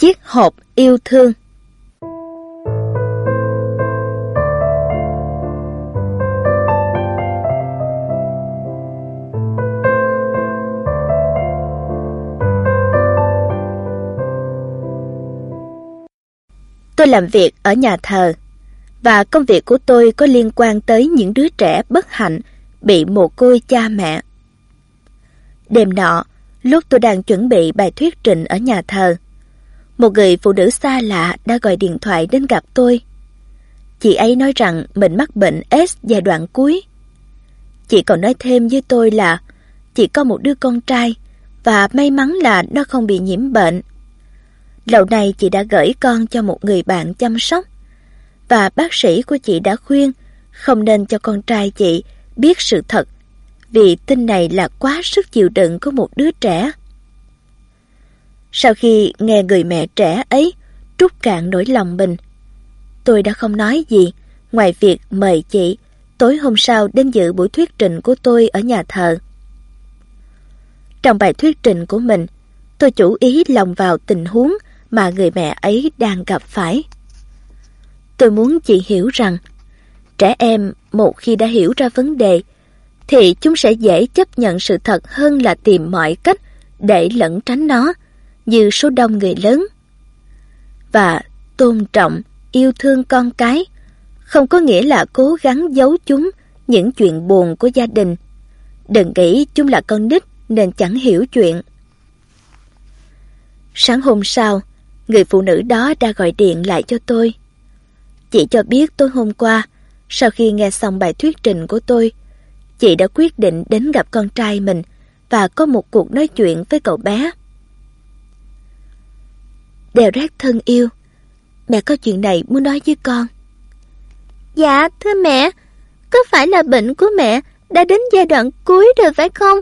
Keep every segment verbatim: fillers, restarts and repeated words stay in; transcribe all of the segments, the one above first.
Chiếc hộp yêu thương. Tôi làm việc ở nhà thờ, và công việc của tôi có liên quan tới những đứa trẻ bất hạnh bị mồ côi cha mẹ. Đêm nọ, lúc tôi đang chuẩn bị bài thuyết trình ở nhà thờ, một người phụ nữ xa lạ đã gọi điện thoại đến gặp tôi. Chị ấy nói rằng mình mắc bệnh ết giai đoạn cuối. Chị còn nói thêm với tôi là chị có một đứa con trai và may mắn là nó không bị nhiễm bệnh. Lâu nay chị đã gửi con cho một người bạn chăm sóc, và bác sĩ của chị đã khuyên không nên cho con trai chị biết sự thật, vì tin này là quá sức chịu đựng của một đứa trẻ. Sau khi nghe người mẹ trẻ ấy trút cạn nỗi lòng mình, tôi đã không nói gì ngoài việc mời chị tối hôm sau đến dự buổi thuyết trình của tôi ở nhà thờ. Trong bài thuyết trình của mình, tôi chủ ý lồng vào tình huống mà người mẹ ấy đang gặp phải. Tôi muốn chị hiểu rằng, trẻ em một khi đã hiểu ra vấn đề, thì chúng sẽ dễ chấp nhận sự thật hơn là tìm mọi cách để lẩn tránh nó, như số đông người lớn. Và tôn trọng, yêu thương con cái không có nghĩa là cố gắng giấu chúng những chuyện buồn của gia đình. Đừng nghĩ chúng là con nít nên chẳng hiểu chuyện. Sáng hôm sau, người phụ nữ đó đã gọi điện lại cho tôi. Chị cho biết tối hôm qua, sau khi nghe xong bài thuyết trình của tôi, chị đã quyết định đến gặp con trai mình và có một cuộc nói chuyện với cậu bé. Derek thân yêu, mẹ có chuyện này muốn nói với con. Dạ, thưa mẹ, có phải là bệnh của mẹ đã đến giai đoạn cuối rồi phải không?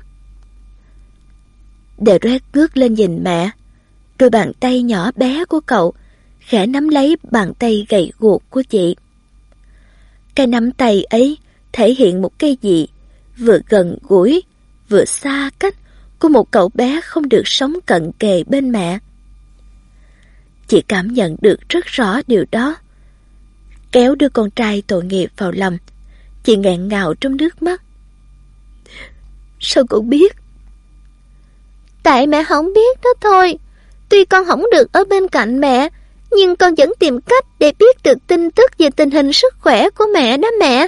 Derek ngước lên nhìn mẹ, đôi bàn tay nhỏ bé của cậu khẽ nắm lấy bàn tay gầy guộc của chị. Cái nắm tay ấy thể hiện một cái gì vừa gần gũi, vừa xa cách của một cậu bé không được sống cận kề bên mẹ. Chị cảm nhận được rất rõ điều đó. Kéo đứa con trai tội nghiệp vào lòng, chị nghẹn ngào trong nước mắt. Sao con biết? Tại mẹ không biết đó thôi. Tuy con không được ở bên cạnh mẹ, nhưng con vẫn tìm cách để biết được tin tức về tình hình sức khỏe của mẹ đó mẹ.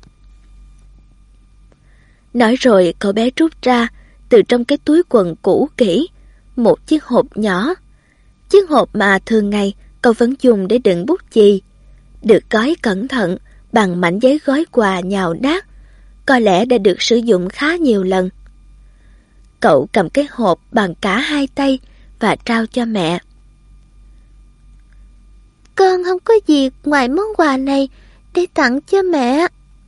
Nói rồi cậu bé rút ra từ trong cái túi quần cũ kỹ một chiếc hộp nhỏ. Chiếc hộp mà thường ngày cậu vẫn dùng để đựng bút chì, được gói cẩn thận bằng mảnh giấy gói quà nhào nát, có lẽ đã được sử dụng khá nhiều lần. Cậu cầm cái hộp bằng cả hai tay và trao cho mẹ. Con không có gì ngoài món quà này để tặng cho mẹ.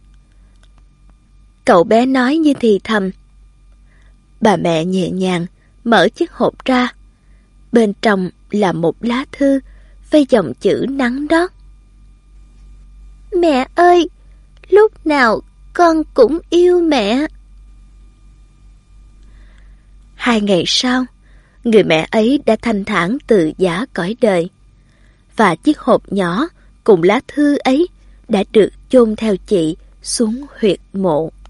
Cậu bé nói như thì thầm. Bà mẹ nhẹ nhàng mở chiếc hộp ra. Bên trong là một lá thư với dòng chữ nắng đót. Mẹ ơi, lúc nào con cũng yêu mẹ. Hai ngày sau, người mẹ ấy đã thanh thản từ giã cõi đời, và chiếc hộp nhỏ cùng lá thư ấy đã được chôn theo chị xuống huyệt mộ.